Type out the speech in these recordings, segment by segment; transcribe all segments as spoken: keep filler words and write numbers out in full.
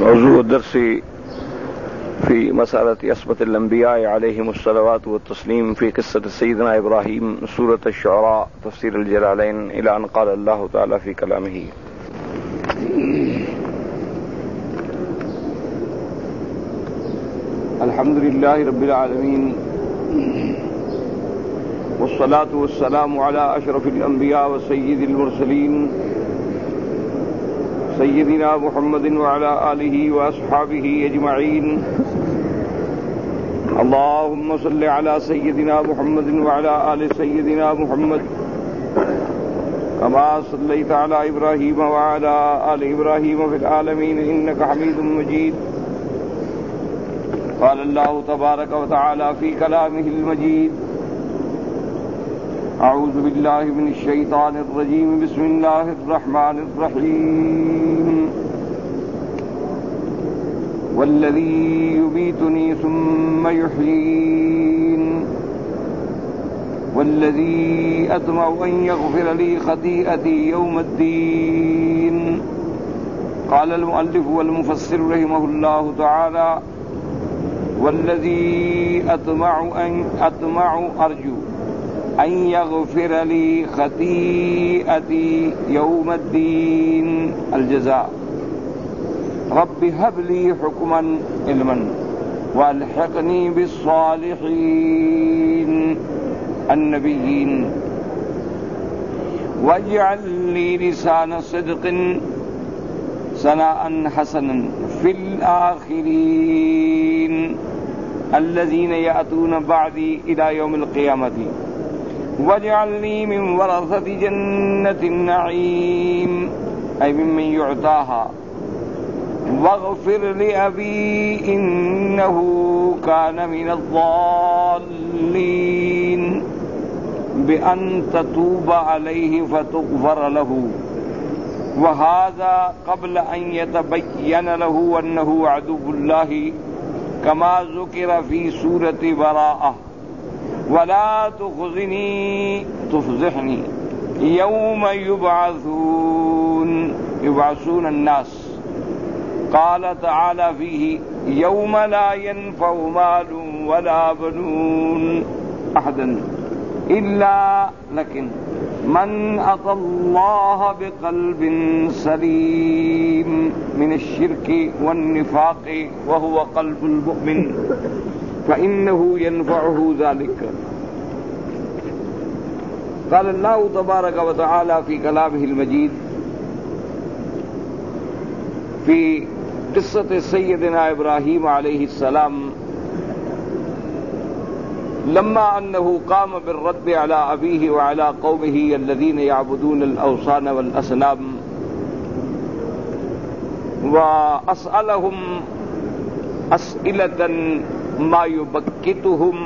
موضوع الدرس في مسألة عصمة الأنبياء عليهم الصلوات والتسليم في قصة سيدنا إبراهيم سورة الشعراء تفسير الجلالين إلى أن قال الله تعالى في كلامه: الحمد لله رب العالمين والصلاة والسلام على أشرف الأنبياء وسيد المرسلين سيدنا محمد وعلى آله وأصحابه أجمعين. اللهم صل على سيدنا محمد وعلى آل سيدنا محمد كما صليت على إبراهيم وعلى آل إبراهيم في العالمين إنك حميد مجيد. قال الله تبارك وتعالى في كلامه المجيد: أعوذ بالله من الشيطان الرجيم بسم الله الرحمن الرحيم. والذي يبيتني ثم يحيين والذي أطمع أن يغفر لي خطيئتي يوم الدين. قال المؤلف والمفسر رحمه الله تعالى: والذي أطمع أن أطمع أرجو أن يغفر لي خطيئتي يوم الدين الجزاء. رب هب لي حكما علما والحقني بالصالحين النبيين واجعل لي لسان صدق ثناء حسنا في الآخرين الذين يأتون بعدي إلى يوم القيامة واجعلني من ورثة جنة النعيم أي ممن يعطاها. واغفر لأبي إنه كان من الضالين بأن تتوب عليه فتغفر له، وهذا قبل أن يتبين له أنه عدو الله كما ذكر في سورة براءة: ولا تخزني تفضحني يوم يبعثون يبعثون الناس. قال تعالى فيه: يوم لا ينفع مال ولا بنون أحدا إلا لكن من أتى الله بقلب سليم من الشرك والنفاق وهو قلب المؤمن فإنه ينفعه ذلك. قال الله تبارك وتعالى في كلامه المجيد في قصة سيدنا إبراهيم عليه السلام لما أنه قام بالرد على أبيه وعلى قومه الذين يعبدون الأوثان والأصنام وأسألهم أسئلة ما يبكتهم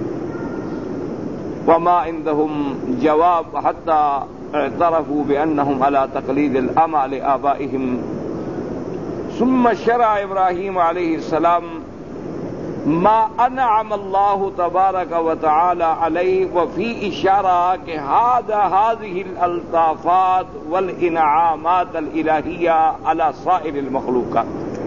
وما عندهم جواب حتى اعترفوا بأنهم على تقليد الأمة لآبائهم. ثم شرع إبراهيم عليه السلام ما أنعم الله تبارك وتعالى عليه وفي إشارة هذا هذه الألطافات والإنعامات الإلهية على سائر المخلوقات.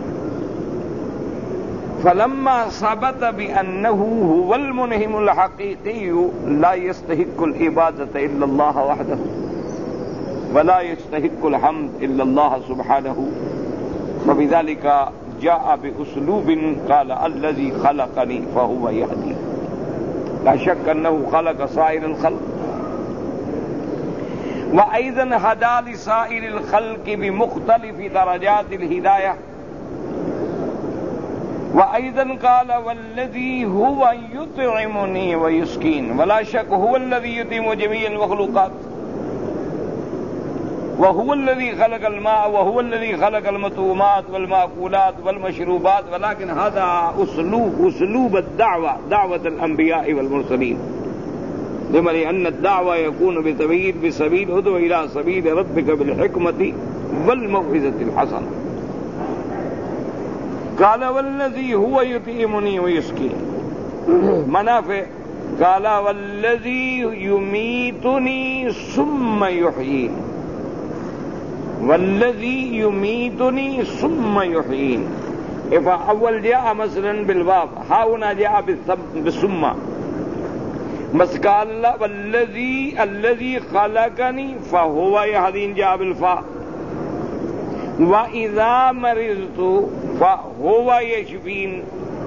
فلما ثبت بأنه هو المنعم الحقيقي لا يستحق العبادة إلا الله وحده ولا يستحق الحمد إلا الله سبحانه، فبذلك جاء بأسلوب قال: الذي خلقني فهو يهدي. لا شك أنه خلق سائر الخلق، وأيضا هدى لسائر الخلق بمختلف درجات الهداية. وأيضا قال: والذي هو يطعمني ويسكين. ولا شك هو الذي يطعم جميع المخلوقات، وهو الذي خلق الماء وهو الذي خلق المطعومات والمأكولات والمشروبات. ولكن هذا أسلوب أسلوب الدعوة، دعوة الأنبياء والمرسلين، لما لأن الدعوة يكون بسبيل بسبيل ادعو إلى سبيل ربك بالحكمة والموعظة الحسنة. قال: والذي هو يطعمني ويسكين. منافع. قال: والذي يميتني ثم يحيين والذي يميتني ثم يحيين. فأول جاء مثلا بالواو، ها هنا جاء بالثم. بس قال الله والذي الذي خلقني فهو يهدين جاء بالفاء. وإذا مرضت فهو يشفين.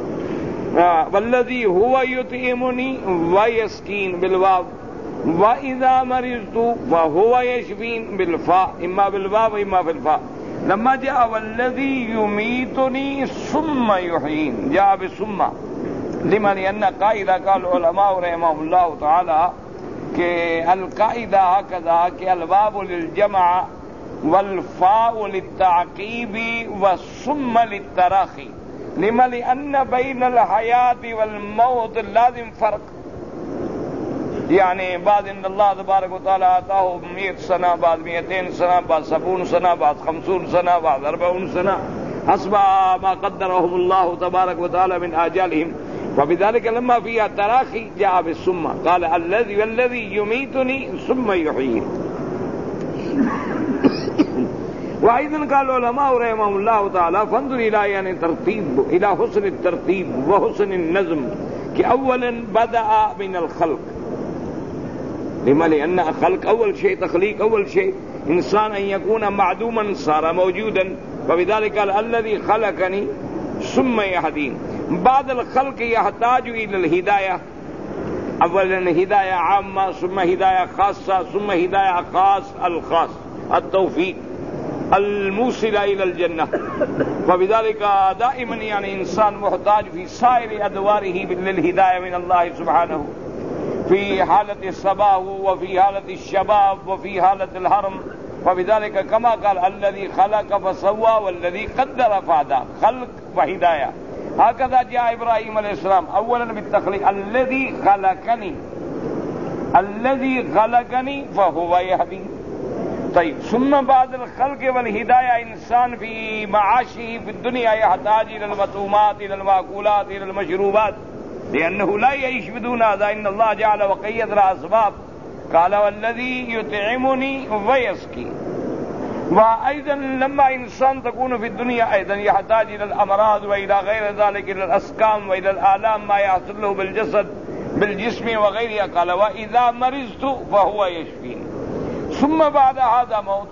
والذي هو يطعمني ويسقين بالواو. وإذا مرضت فهو يشفين بالفاء، إما بالواو وإما بالفاء. لما جاء والذي يميتني ثم يحيين جاء بالثم. لما لأن قاعدہ قال علماء رحمهم الله تعالى کہ القاعدہ هكذا کہ الواو للجمع والفاء للتعقيب والثم للتراخي. لما لأن بين الحياة والموت لازم فرق. يعني بعد ان اللہ تبارک و تعالی آتاه مئة سنة، بعد مئتين سنة، بعد سبعون سنة، بعد خمسون سنة، بعد أربعون سنة، حسب ما قدرهم الله تبارك وتعالى من آجالهم. وبذلك لما فيها تراخي جاء بالثم، قال الذي والذي يميتني ثم يحيين. وأيضا قال العلماء رحمهم الله تعالى فانظر إلى يعني ترتيب، إلى حسن الترتيب وحسن النظم، کہ اولا بدأ من الخلق. لما لأن خلق أول شيء، تخليق أول شيء، إنسان أن يكون معدوما صار موجودا. وبذلك قال الذي خلقني ثم يهدين. بعد الخلق يحتاج إلى الهداية، اولا هداية عامة، ثم هداية خاصة، ثم هداية خاص الخاص، التوفيق الموصل إلى الجنة. وبذلك دائما يعني إنسان محتاج في سائر أدواره للهداية من الله سبحانه، في حالة الصباح وفي حالة الشباب وفي حالة الهرم. وبذلك كما قال الذي خلق فسوى والذي قدر فهدى، خلق وهداية. هكذا جاء إبراهيم عليه السلام اولا بالتخليق، الذي خلقني الذي خلقني فهو يهدي. طيب ثم بعد الخلق والهداية إنسان في معاشه في الدنيا يحتاج إلى المطعومات، إلى المأكولات، إلى المشروبات، لأنه لا يعيش بدون هذا. إن الله جعل وقيد لها أسباب. قال والذي يطعمني ويسقي. وأيضا لما إنسان تكون في الدنيا أيضا يحتاج إلى الأمراض وإلى غير ذلك، إلى الأسقام وإلى الآلام ما يحصل له بالجسد بالجسم وغيرها. قال وإذا مرضت فهو يشفين. ثم بعد هذا موت.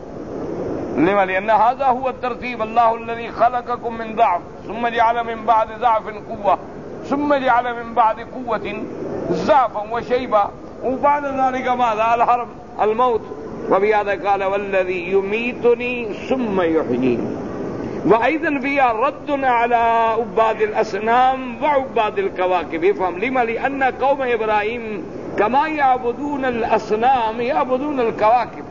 لما لأن هذا هو الترتيب. الله الذي خلقكم من ضعف ثم جعل من بعد ضعف قوة، ثم جعل من بعد قوة ضعفا وشيبا، وبعد ذلك ماذا؟ الحرب، الموت. وبهذا قال والذي يميتني ثم يحيين. وأيضا فيها رد على عباد الأصنام وعباد الكواكب. يفهم لما؟ لأن قوم إبراهيم كما يعبدون الأصنام يعبدون الكواكب،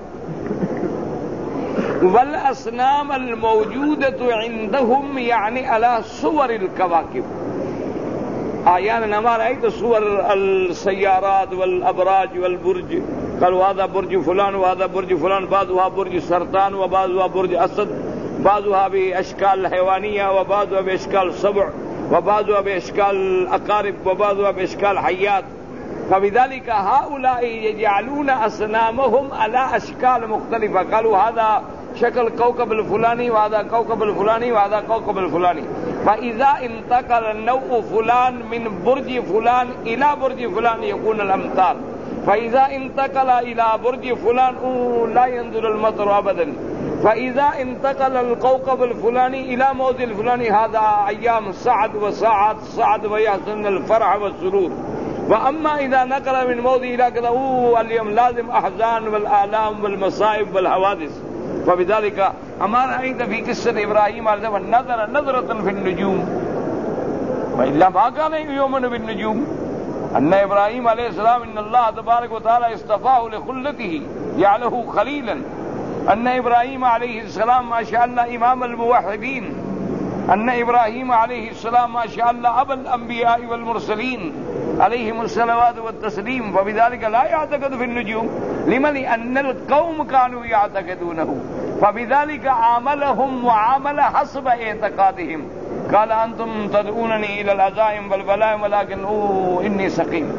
والأصنام الموجودة عندهم يعني على صور الكواكب. أحيانا ما رأيت صور السيارات والأبراج والبرج، قالوا هذا برج فلان وهذا برج فلان، بعضها برج سرطان وبعضها برج أسد، بعضها بأشكال حيوانية وبعضها بأشكال سبع وبعضها بأشكال أقارب وبعضها بأشكال حيات. فبذلك هؤلاء يجعلون أصنامهم على أشكال مختلفة. قالوا هذا شكل كوكب الفلاني وهذا كوكب الفلاني وهذا كوكب الفلاني. فإذا انتقل النوع فلان من برج فلان إلى برج فلان يكون الأمطار، فإذا انتقل إلى برج فلان لا ينزل المطر أبدا، فإذا انتقل الكوكب الفلاني إلى موضع الفلاني هذا أيام سعد وساعات سعد ويحسن الفرح والسرور. وأما إذا نقل من موضع إلى كذا اليوم لازم أحزان والآلام والمصائب والحوادث. فبذلك أما رأيت في قصة إبراهيم عليه السلام نظر نظرة في النجوم، وإلا ما كان يؤمن بالنجوم. أن إبراهيم عليه السلام إن الله تبارك وتعالى اصطفاه لخلته جعله خليلا. أن إبراهيم عليه السلام ما شاء الله إمام الموحدين. أن إبراهيم عليه السلام ما شاء الله أبا الأنبياء والمرسلين عليهم الصلوات والتسليم. فبذلك لا يعتقد في النجوم. لما؟ لأن القوم كانوا يعتقدونه، فبذلك عاملهم معاملة حسب اعتقادهم. قال أنتم تدعونني إلى العزائم والبلائم ولكن أوه إني سقيم.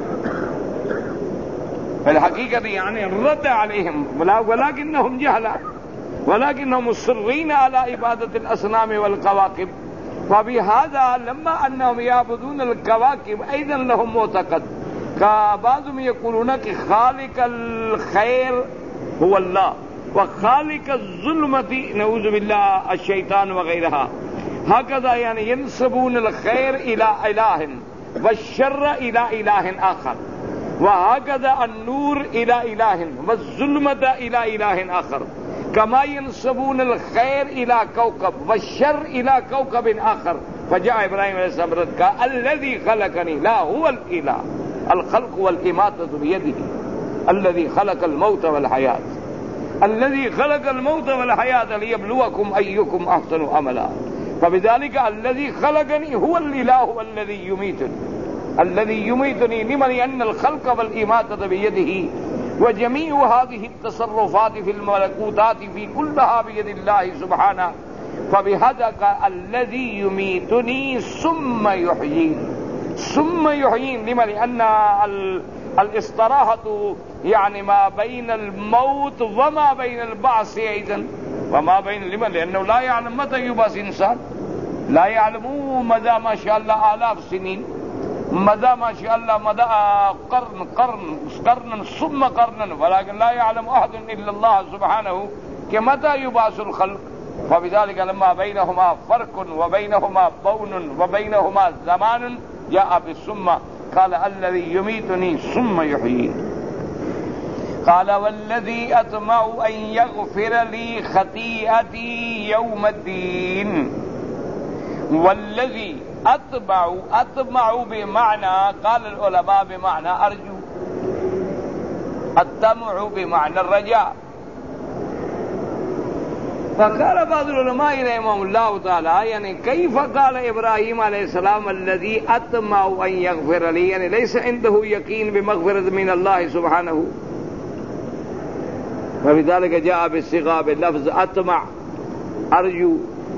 في الحقيقة يعني رد عليهم، ولكنهم جهلا، ولكنهم مصرين على عبادة الأصنام والكواكب. فبهذا لما أنهم يعبدون الكواكب أيضا لهم معتقد بعضهم يقولون کہ خالق الخير هو الله وخالق الظلمة نعوذ بالله الشيطان وغيرها، هكذا يعني ينسبون الخير إلى إله والشر إلى إله آخر، وهكذا النور إلى إله والظلمة إلى إله آخر، كما ينسبون الخير إلى كوكب والشر إلى كوكب آخر. فجاء إبراهيم عليه السلام رد الذي خلقني لا هو الإله، الخلق والإماتة بيده، الذي خلق الموت والحياة، الذي خلق الموت والحياة ليبلوكم أيكم أحسن عملا. فبذلك الذي خلقني هو الإله والذي يميتني، الذي يميتني لمن أن الخلق والإماتة بيده، وجميع هذه التصرفات في الملكوتات في كلها بيد الله سبحانه. فبهذا الذي يميتني ثم يحييني، ثم يحيين لما لأن الاستراحة يعني ما بين الموت وما بين البعث أيضا، وما بين لما لأنه لا يعلم متى يبعث إنسان، لا يعلم مدى ما شاء الله آلاف سنين، مدى ما شاء الله مدى قرن قرن قرن ثم قرن، ولكن لا يعلم أحد إلا الله سبحانه كمتى يبعث الخلق. فبذلك لما بينهما فرق وبينهما بون وبينهما زمان جاء بالثم قال الذي يميتني ثم يحييني. قال والذي أطمع أن يغفر لي خطيئتي يوم الدين. والذي أطمع، أطمع بمعنى قال العلماء بمعنى أرجو، الطمع بمعنى الرجاء. فقال بعض العلماء رحمهم الله تعالى يعني كيف قال إبراهيم عليه السلام الذي أطمع أن يغفر لي، يعني ليس عنده يقين بمغفرة من الله سبحانه، فبذلك جاء بالصيغة باللفظ أطمع أرجو،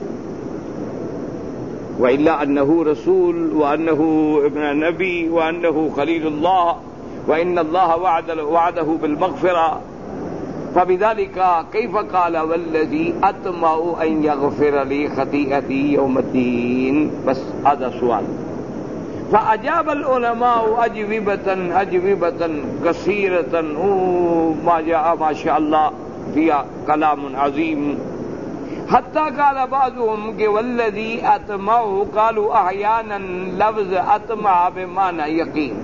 وإلا أنه رسول وأنه ابن نبي وأنه خليل الله وإن الله وعد وعده بالمغفرة. فبذلك كيف قال والذي أطمع أن يغفر لي خطيئتي يوم الدين؟ بس هذا سؤال. فأجاب العلماء أجوبة أجوبة كثيرة ما جاء ما شاء الله فيها كلام عظيم، حتى قال بعضهم کہ والذی اطمع، قالوا احیانا لفظ اطمع بمعنى یقین،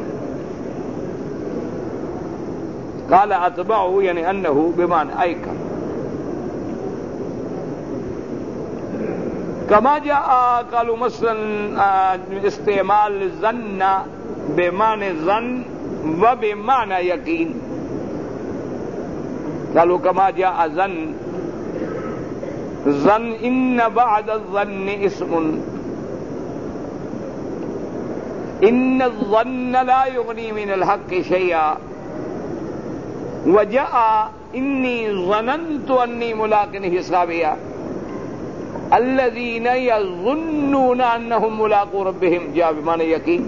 قال اطمع يعني انه بمعنى ایقن، كما جاء قالوا مثلا استعمال ظن بمعنى ظن وبمعنى یقین، قالوا كما جاء ظن ظن ان بعد الظن اسم، ان الظن لا يغني من الحق شيئا، وجاء انی ظننت انی ملاق حسابیا، الذین یظنون انهم ملاقو ربهم جاء بمعنى یقین.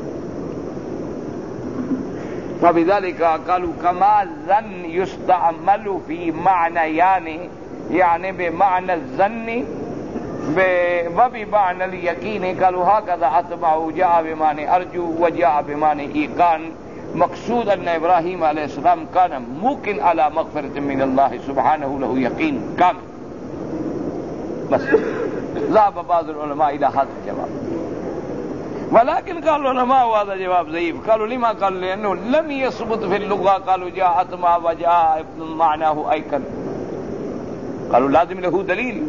فبذلك قالوا كما ظن يستعمل في معنيان، يعني بمعنى الظن وبمعنى اليقين. قالوا هكذا أطمع جاء بمعنى أرجو وجاء بمعنى إيقان. مقصود أن إبراهيم عليه السلام كان موقن على مغفرة من الله سبحانه، له يقين كامل. بس ذهب بعض العلماء إلى هذا الجواب، ولكن قال العلماء وهذا جواب ضعيف. قالوا لما؟ قالوا لأنه لم يثبت في اللغة. قالوا جاء أطمع وجاء معناه أيقن، قالوا لازم له دليل.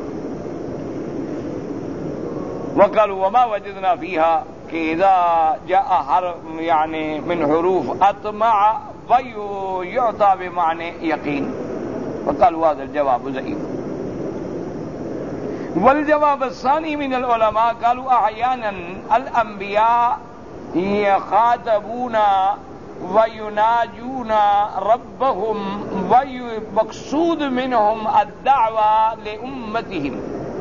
وقالوا وما وجدنا فيها کہ اذا جاء حرف يعني من حروف اطمع ويعطى بمعنى يقين، وقالوا هذا الجواب ضعيف. والجواب الثاني من العلماء قالوا احيانا الانبياء يخاطبون ويناجون ربهم ومقصود منهم الدعوة لأمتهم،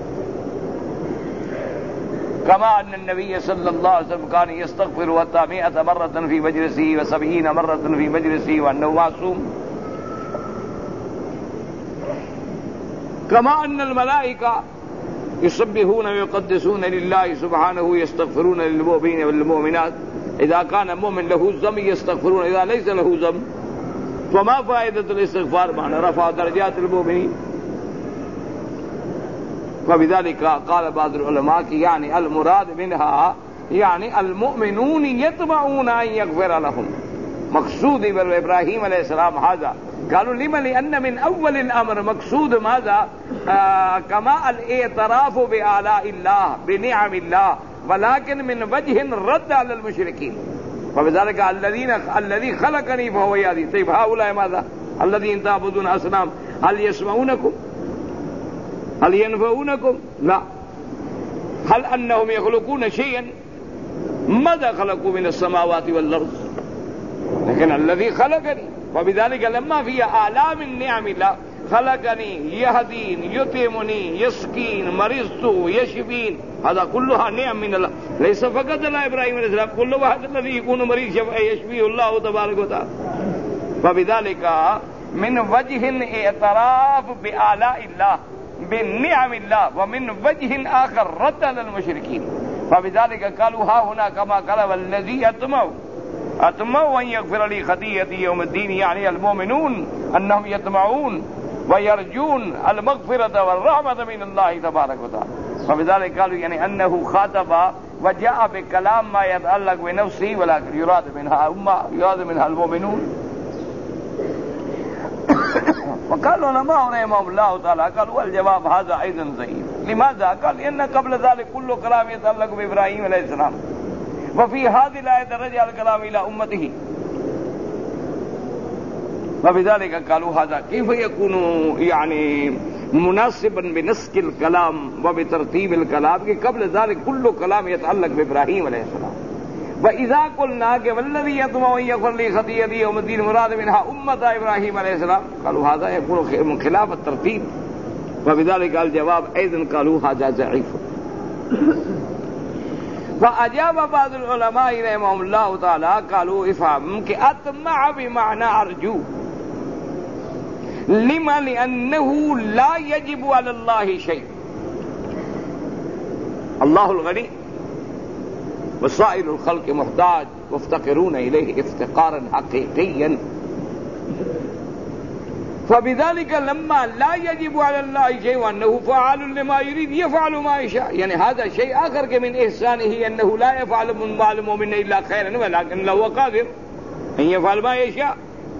كما أن النبي صلى الله عليه وسلم كان يستغفر حتى مئة مرة في مجلسه وسبعين مرة في مجلسه وأنه معصوم، كما أن الملائكة يسبحون ويقدسون لله سبحانه يستغفرون للمؤمنين والمؤمنات. إذا كان مؤمن له ذنب يستغفرون، إذا ليس له ذنب فما فائدة الاستغفار؟ معنى رفع درجات المؤمنين. فبذلك قال بعض العلماء کہ يعني المراد منها يعني المؤمنون يطمعون أن يغفر لهم. مقصود ابراہیم علیہ السلام هذا. قالوا لما؟ لأن من أول الأمر مقصود ماذا؟ آه كما الاعتراف بآلاء الله بنعم الله، ولكن من وجه رد على المشركين. فبذلك الذين الذي خلقني فهو يهدي. طيب هؤلاء ماذا؟ الذين تعبدون أصنام هل يسمعونكم؟ هل ينفعونكم؟ لا. هل أنهم يخلقون شيئا؟ ماذا خلقوا من السماوات والأرض؟ لكن الذي خلقني. وبذلك لما في آلام النعم الله خلقني يهدين يطعمني يسقين مرضت يشفين، هذا كلها نعم من الله. ليس فقط على ابراهيم عليه السلام، كل واحد الذي يكون مريض يشفيه الله تبارك وتعالى. فبذلك من وجه اعتراف بآلاء الله بنعم الله، ومن وجه آخر رد على المشركين. فبذلك قالوا ها هنا كما قال والذي يطمع أطمع أن يغفر لي خطيئتي يوم الدين، يعني المؤمنون أنهم يطمعون ويرجون المغفرة والرحمة من الله تبارك وتعالى. فبذلك قالوا يعني أنه خاطب وجاء بكلام ما يتعلق بنفسه، ولكن يراد منها أمة، يراد منها المؤمنون. وقال العلماء رحمهم الله تعالى قالوا والجواب هذا أيضا ضعيف. لماذا؟ قال إن قبل ذلك كل كلام يتعلق بإبراهيم عليه السلام، وفي هذه الآية رجع الكلام إلى أمته. وبذلك قالوا هذا كيف يكون يعني مناسبا بنسق الكلام وبترتيب الكلام کہ قبل ذلك كل كلام يتعلق بإبراهيم عليه السلام. وإذا قلنا والذي يطمع أن يغفر لي خطيئتي يوم الدين مراد منها أمة إبراهيم عليه السلام، قالوا هذا يكون من خلاف الترتيب. وبذلك الجواب أيضا قالوا هذا ضعيف. فأجاب بعض العلماء رحمهم الله تعالى قالوا افهم کہ أطمع بمعنى أرجو. لما؟ لأنه لا يجب على الله شيء. الله الغني وسائر الخلق محتاج وافتقرون إليه افتقارا حقيقيا. فبذلك لما لا يجب على الله شيء وأنه فعال لما يريد يفعل ما يشاء، يعني هذا شيء آخر کہ من إحسانه أنه لا يفعل من مال المؤمن إلا خيرا، ولكن هو قادر أن يفعل ما يشاء.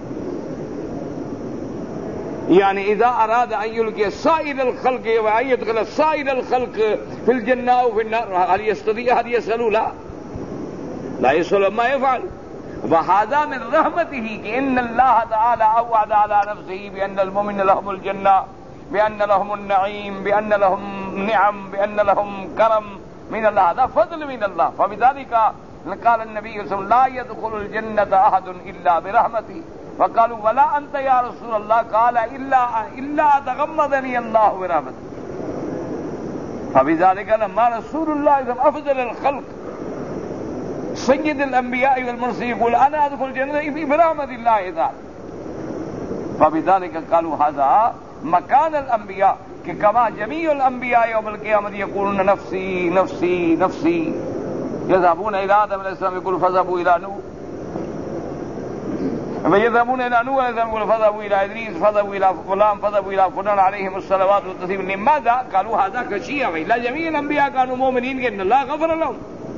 يعني إذا أراد أن يلقي سائر الخلق وأن يدخل سائر الخلق في الجنة أو في النار هل يستطيع؟ هل يسأل؟ لا لا يسأل ما يفعل. وهذا من رحمته إن الله تعالى أوعد على نفسه بأن المؤمن لهم الجنة، بأن لهم النعيم، بأن لهم نعم، بأن لهم كرم من الله، هذا فضل من الله. فبذلك قال النبي صلى الله عليه وسلم لا يدخل الجنة أحد إلا برحمته. فقالوا ولا أنت يا رسول الله؟ قال إلا إلا أتغمدني الله برحمته. فبذلك لما رسول الله أفضل الخلق سيد الأنبياء والمرسلين يقول أنا أدخل الجنة برحمة الله تعالى. فبذلك قالوا هذا مكان الأنبياء، كما جميع الأنبياء يوم القيامة يقولون نفسي نفسي نفسي. يذهبون إلى آدم عليه السلام يقول فذهبوا إلى نوح، ويذهبون إلى نوح عليه السلام يقول فذهبوا إلى إدريس، فذهبوا إلى فلان، فذهبوا إلى فلان عليهم الصلوات والتسليم. لماذا؟ قالوا هذا خشية. وإلا جميع الأنبياء كانوا مؤمنين إن الله غفر لهم.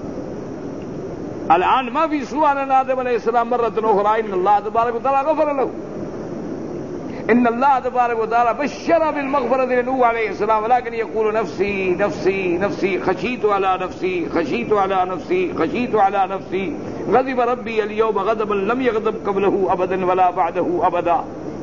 الآن ما في سؤال عن آدم عليه السلام مرة أخرى إن الله تبارك وتعالى غفر له. إن الله تبارك وتعالى بشر بالمغفرة لنوح عليه السلام، ولكن يقول نفسي نفسي نفسي خشيت على نفسي خشيت على نفسي خشيت على نفسي. غضب ربي اليوم غضبا لم يغضب قبله أبدا ولا بعده أبدا.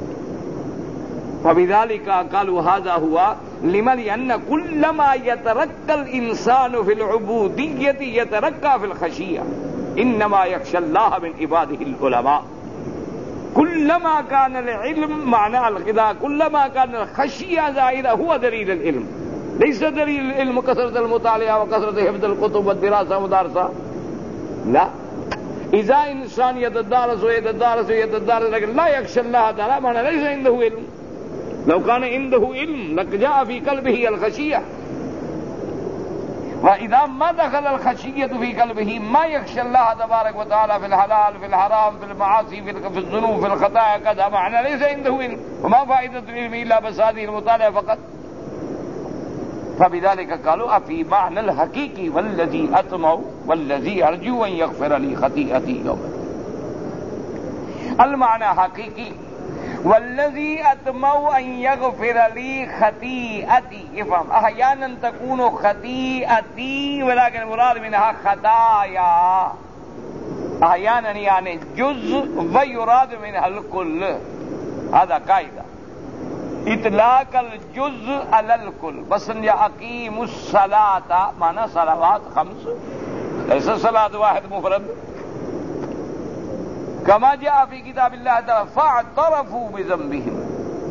وبذلك قالوا هذا هو لمن لأن كلما يترقى الإنسان في العبودية يترقى في الخشية. إنما يخشى الله من عباده العلماء. كلما كان العلم معنى الغذاء، كلما كان الخشية زائدة هو دليل العلم. ليس دليل العلم كثرة المطالعة وكثرة حفظ الكتب والدراسة والمدارسة، لا. إذا إنسان يتدارس ويتدارس ويتدارس لكن لا يخشى الله تعالى معنى ليس عنده علم. لو كان عنده علم لجاء في قلبه الخشية. وإذا ما دخل الخشية في قلبه ما يخشى الله تبارك وتعالى في الحلال في الحرام في المعاصي في الذنوب في الخطايا كذا معنى ليس عنده علم. وما فائدة العلم إلا بس هذه المطالعة فقط. فبذلك قالوا أفي معنى الحقيقي والذي أطمع والذي أرجو أن يغفر لي خطيئتي يوم. المعنى حقيقي والذي أطمع أن يغفر لي خطيئتي. افهم أحيانا تكون خطيئتي ولكن المراد منها خطايا، أحيانا يعني جزء ويراد منها الكل. هذا قاعدة اطلاق الجزء على الكل. بس أقيم الصلاة معنى صلوات خمس، ليس صلاة واحد مفرد. كما جاء في كتاب الله تعالى فاعترفوا بذنبهم،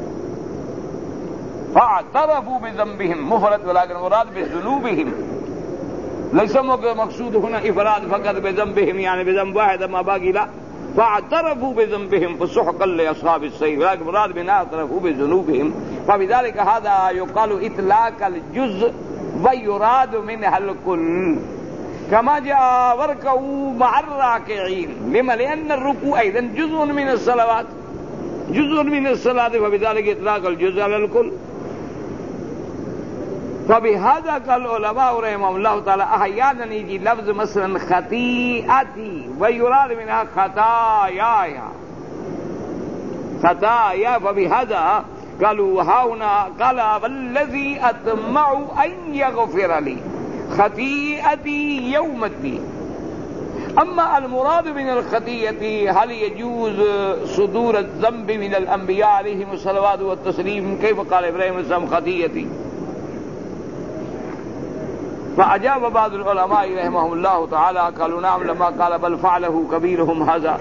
فاعترفوا بذنبهم مفرد ولكن مراد بذنوبهم. ليس مقصود هنا افراد فقط بذنبهم يعني بذنب واحد ما باقي، لا، فاعترفوا بذنبهم فسحقا لاصحاب السعير، ولكن مراد بنا اعترفوا بذنوبهم. فبذلك هذا يقال اطلاق الجزء ويراد منها الكل. كما جاء واركعوا مع الراكعين. لما؟ لأن الركوع أيضا جزء من الصلوات، جزء من الصلاة، فبذلك إطلاق الجزء على الكل. فبهذا قال العلماء رحمهم الله تعالى أحيانا يجي لفظ مثلا خطيئتي ويراد منها خطاياي، خطايا. فبهذا قالوا هاهنا قال والذي أطمع أن يغفر لي خطيئتي يوم الدين. أما المراد من الخطيئة هل يجوز صدور الذنب من الأنبياء عليهم الصلوات والتسليم؟ كيف قال إبراهيم السلام خطيئتي؟ فأجاب بعض العلماء رحمهم الله تعالى قالوا نعم، لما قال بل فعله كبيرهم هذا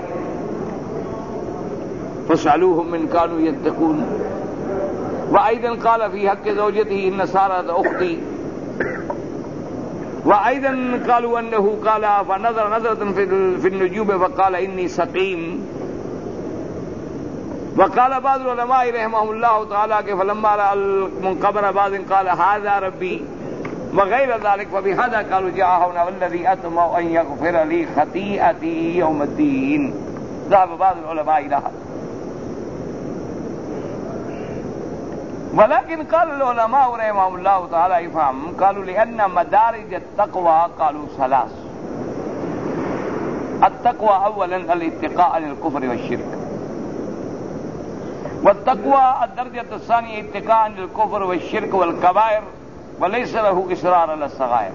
فاسألوهم من كانوا يتقون. وأيضا قال في حق زوجته إن سارة أختي. وأيضا قالوا أنه قال فنظر نظرة في النجوم فقال إني سقيم. وقال بعض العلماء رحمهم الله تعالى فلما رأى المنقبر بعض قال هذا ربي وغير ذلك. فبهذا قالوا جاء هنا والذي أطمع أن يغفر لي خطيئتي يوم الدين. ذهب بعض العلماء إلى هذا. ولكن قال العلماء رحمهم الله تعالى يفهم قالوا لأن مدارج التقوى قالوا ثلاث. التقوى أولا الاتقاء عن الكفر والشرك، والتقوى الدرجة الثانية اتقاء عن الكفر والشرك والكبائر وليس له إصرار على الصغائر.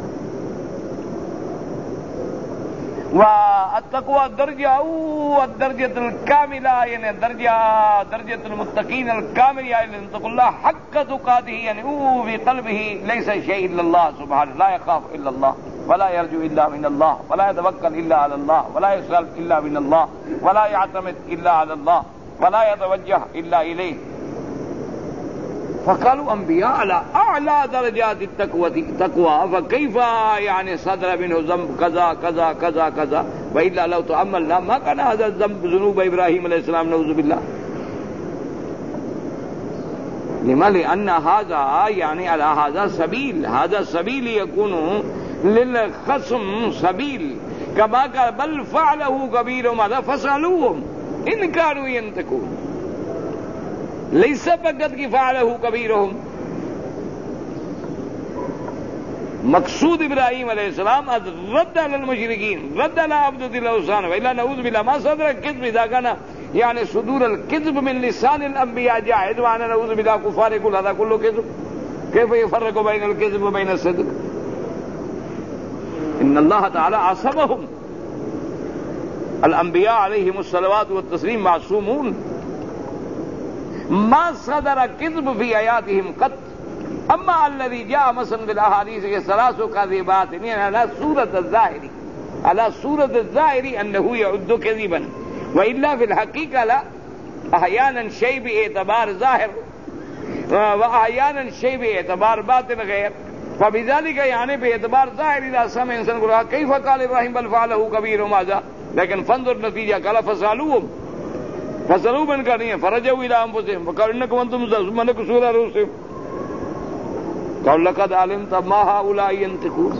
والتقوى الدرجة أو الدرجة الكاملة يعني الدرجة درجة المتقين الكامل يعني أن تقول الله حق تقاته يعني أوه في قلبه ليس شيء إلا الله سبحانه، لا يخاف إلا الله ولا يرجو إلا من الله ولا يتوكل إلا على الله ولا يسأل إلا من الله ولا يعتمد إلا على الله ولا يتوجه إلا إليه. فقالوا أنبياء على أعلى درجات التقوى تقوى، فكيف يعني صدر منه ذنب كذا كذا كذا كذا؟ وإلا لو تأملنا ما كان هذا الذنب ذنوب إبراهيم عليه السلام نعوذ بالله. لما؟ لأن هذا يعني على هذا سبيل، هذا السبيل يكون للخصم سبيل. كما قال بل فعله كبيرهم هذا فاسألوهم إن كانوا ينطقون. ليس فقط فعله كبيرهم، مقصود إبراهيم عليه السلام رد على المشركين، رد على عبدة الأوثان. وإلا نعوذ بالله ما صدر الكذب إذا كان يعني صدور الكذب من لسان الأنبياء جاهد، وأنا نعوذ بالله كفار يقول هذا كله كذب. كيف يفرق بين الكذب وبين الصدق؟ إن الله تعالى عصمهم، الأنبياء عليهم الصلوات والتسليم معصومون، ما صدر كذب في آياتهم قط. أما الذي جاء مثلا في الأحاديث ثلاث كذبات يعني على صورة الظاهر، على صورة الظاهر أنه يعد كذبا، وإلا في الحقيقة لا، أحيانا شيء باعتبار ظاهر وأحيانا شيء باعتبار باطن غير. فبذلك يعني باعتبار ظاهر إذا سمع إنسان يقول كيف قال إبراهيم بل فعله كبير ماذا، لكن فانظر نتيجة قال فسألوهم فسألوا من كانوا فرجعوا إلى أنفسهم فقالوا إنكم أنتم من سورة رسول. قال لقد علمت ما هؤلاء ينطقون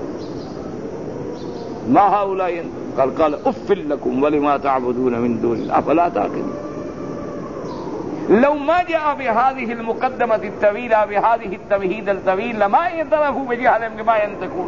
ما هؤلاء ينطقون قال قال اف لكم ولما تعبدون من دون الله افلا تعقلون. لو ما جاء بهذه المقدمة الطويلة بهذه التمهيد الطويل لما اعترفوا بجهلهم بما ينطقون.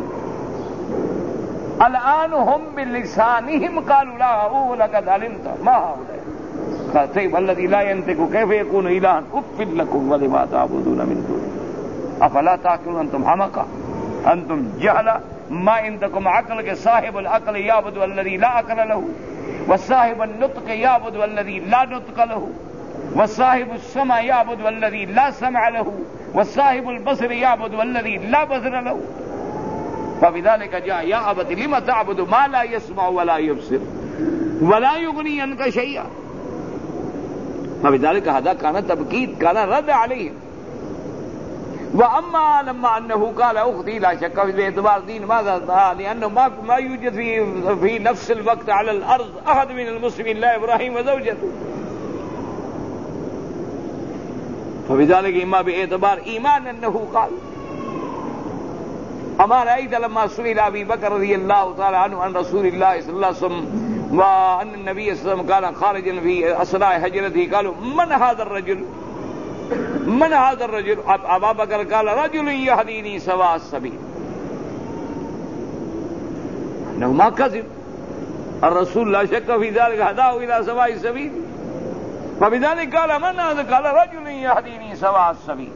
الآن هم بلسانهم قالوا لا هو لقد علمت ما هؤلاء. قال طيب الذي لا ينطق كيف يكون إلها؟ اف لكم ولما تعبدون من دون الله افلا تعقلون. انتم حمقى انتم جهلة ما عندكم عقل کہ صاحب العقل يعبد الذي لا عقل له وصاحب النطق يعبد الذي لا نطق له وصاحب السمع يعبد الذي لا سمع له وصاحب البصر يعبد الذي لا بصر له. فبذلك جاء يا أبت لم تعبد ما لا يسمع ولا يبصر ولا يغني عنك شيئا. فبذلك هذا كان تبكيت كان رد عليهم. واما لما انه قال اختي لا شك في اعتبار دين ماذا لانه ما ما يوجد في في نفس الوقت على الارض احد من المسلمين لا ابراهيم وزوجته. فبذلك اما باعتبار ايمان انه قال. اما رايت لما سئل ابي بكر رضي الله تعالى عنه عن رسول الله صلى الله عليه وسلم وان النبي صلى الله عليه وسلم كان خارجا في اثناء هجرته قالوا من هذا الرجل من هذا الرجل؟ ابا بکر قال رجل يهديني سواء السبيل. انه ما كذب الرسول لا شك في ذلك هداه الى سواء السبيل. فبذلك قال من هذا؟ قال رجل يهديني سواء السبيل.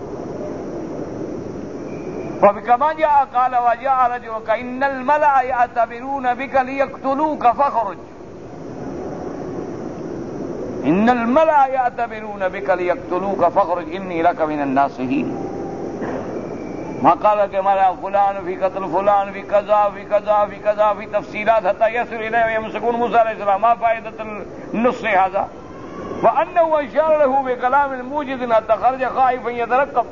فكما جاء قال وجاء رجل ان الملأ يعتبرون بك ليقتلوك فاخرج. ان الملأ يعتبرون بك ليقتلوك فاخرج اني لك من الناصحين. ما قال کہ مالا فلان في قتل فلان في كذا في كذا في كذا في تفصيلات حتى يصل اليه ويمسكون موسى عليه السلام. ما فائدة النص هذا؟ وانه اشار له بكلام الموجز حتى خرج خائفا يترقب.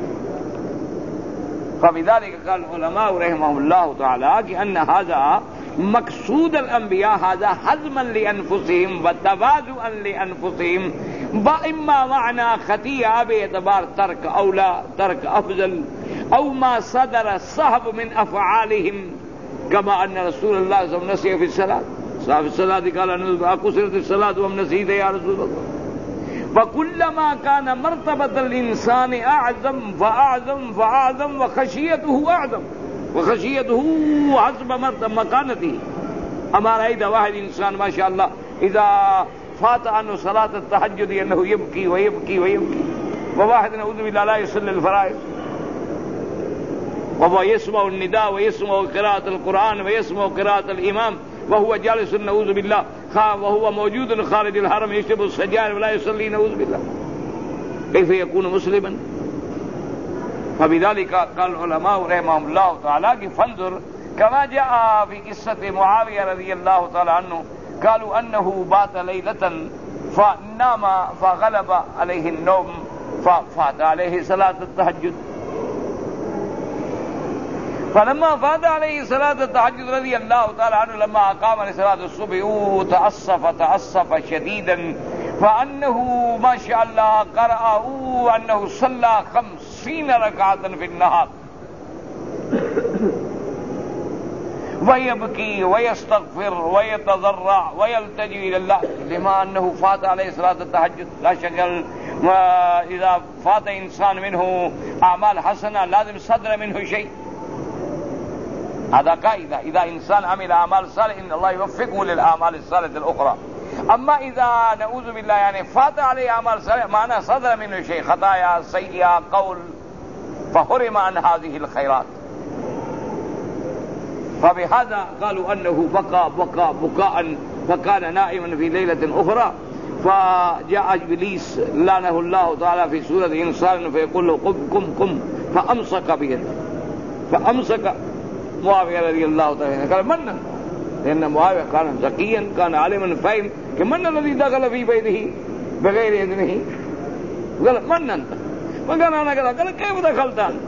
فبذلك قال العلماء رحمهم الله تعالى ان هذا مقصود الانبیاء هذا حزما لانفسهم وتواضعا لانفسهم واما معنى خطیئہ باعتبار ترک اولا ترک افضل او ما صدر صحب من افعالهم كما ان رسول الله صلى الله عليه وسلم نسي في الصلاة صاحب الصلاة قال قصرت الصلاة وهم نسيت يا رسول الله. وكلما كان مرتبة الانسان اعظم فاعظم فاعظم وخشيته اعظم وخشيته حسب مكانته. اما رأيت واحد انسان ما شاء الله اذا فات عنه صلاة التهجد انه يبكي ويبكي ويبكي وواحد نعوذ بالله لا يصلي الفرائض وهو يسمع النداء ويسمع قراءة القرآن ويسمع قراءة الامام وهو جالس نعوذ بالله وهو موجود خارج الحرم يشرب السجائر ولا يصلي نعوذ بالله. كيف يكون مسلما؟ فبذلك قال العلماء رحمهم الله تعالى کہ فانظر كما جاء في قصة معاوية رضي الله تعالى عنه قالوا انه بات ليلة فنام فغلب عليه النوم ففات عليه صلاة التهجد. فلما فات عليه صلاة التهجد رضي الله تعالى عنه لما أقام لصلاة الصبح تأسف تأسف شديدا فأنه ما شاء الله قرأ أنه صلى خمسين ركعة في النهار ويبكي ويستغفر ويتضرع ويلتجئ إلى الله لما أنه فات عليه صلاة التهجد. لا شك إذا فات إنسان منه أعمال حسنة لازم صدر منه شيء. هذا قاعدة إذا إنسان عمل أعمال صالحة إن الله يوفقه للأعمال الصالحة الأخرى. أما إذا نعوذ بالله يعني فات عليه أعمال صالحة معنى صدر منه شيء خطايا سيئة قول فحرم عن هذه الخيرات. فبهذا قالوا أنه بكى بكى بكاء فكان نائما في ليلة أخرى فجاء إبليس لعنه الله تعالى في سورة إنسان فيقول له قم قم قم فأمسك بيده فأمسك معاوية رضي الله تعالى قال من؟ لأن معاوية كان ذكيا كان عالما فاهم کہ من الذي دخل في بيته بغير إذنه؟ قال من أنت؟ وقال أنا كذا. قال كيف دخلت أنت؟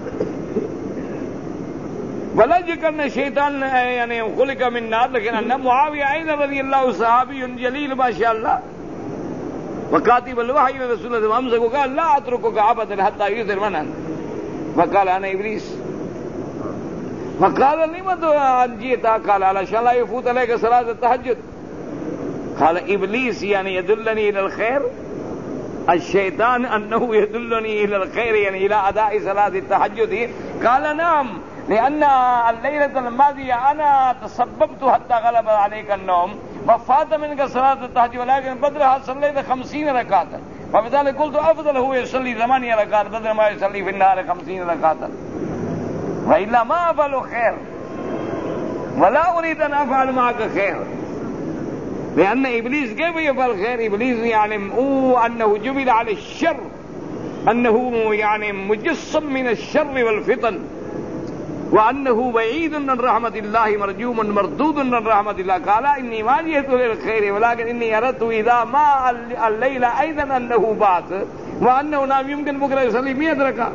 ولا ذكر ان الشيطان يعني خلق من نار لكن ان معاوية أيضا رضي الله صحابي جليل ما شاء الله وكاتب الوحي لرسول الله أمسك وقال لا أتركك أبدا حتى يظهر من أنت. فقال أنا إبليس فقال لما جئت؟ قال علشان لا يفوت عليك صلاة التهجد. قال إبليس يعني يدلني إلى الخير، الشيطان أنه يدلني إلى الخير يعني إلى أداء صلاة التهجد. قال نعم، لأن الليلة الماضية أنا تسببت حتى غلب عليك النوم وفات منك صلاة التهجد، ولكن بدلها صليت خمسين ركعة، فبذلك قلت أفضل هو يصلي ثمانية ركعات بدل ما يصلي في النهار خمسين ركعة، وإلا ما أفعل خير ولا أريد أن أفعل معك خير، لأن إبليس كيف يفعل خير؟ إبليس يعني هو أنه جبل على الشر، أنه يعني مجسم من الشر والفتن، وأنه بعيد من رحمة الله، مرجوم مردود من رحمة الله. قال إني ما جئت للخير ولكن إني أردت إذا ما الليل أيضا أنه بات وأنه نام يمكن بكرة يصلي مئة ركعة،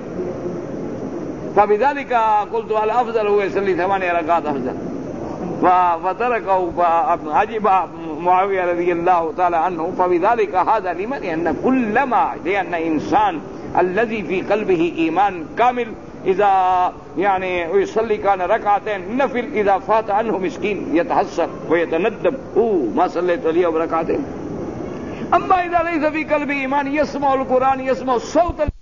فبذلك قلت الأفضل هو يصلي ثمانية ركعات أفضل، فتركه فعجب معاوية رضي الله تعالى عنه. فبذلك هذا لمن؟ لأن كلما لأن إنسان الذي في قلبه إيمان كامل إذا يعني يصلي كان ركعتين نفل، إذا فات عنه مسكين يتحسر ويتندم أوه ما صليت اليوم ركعتين. أما إذا ليس في قلبه إيمان يسمع القرآن، يسمع صوت